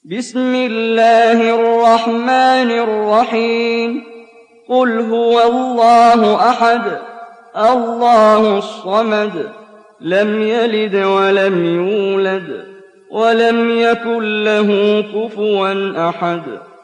بسم الله الرحمن الرحيم قل هو الله أحد الله الصمد لم يلد ولم يولد ولم يكن له كفوا أحد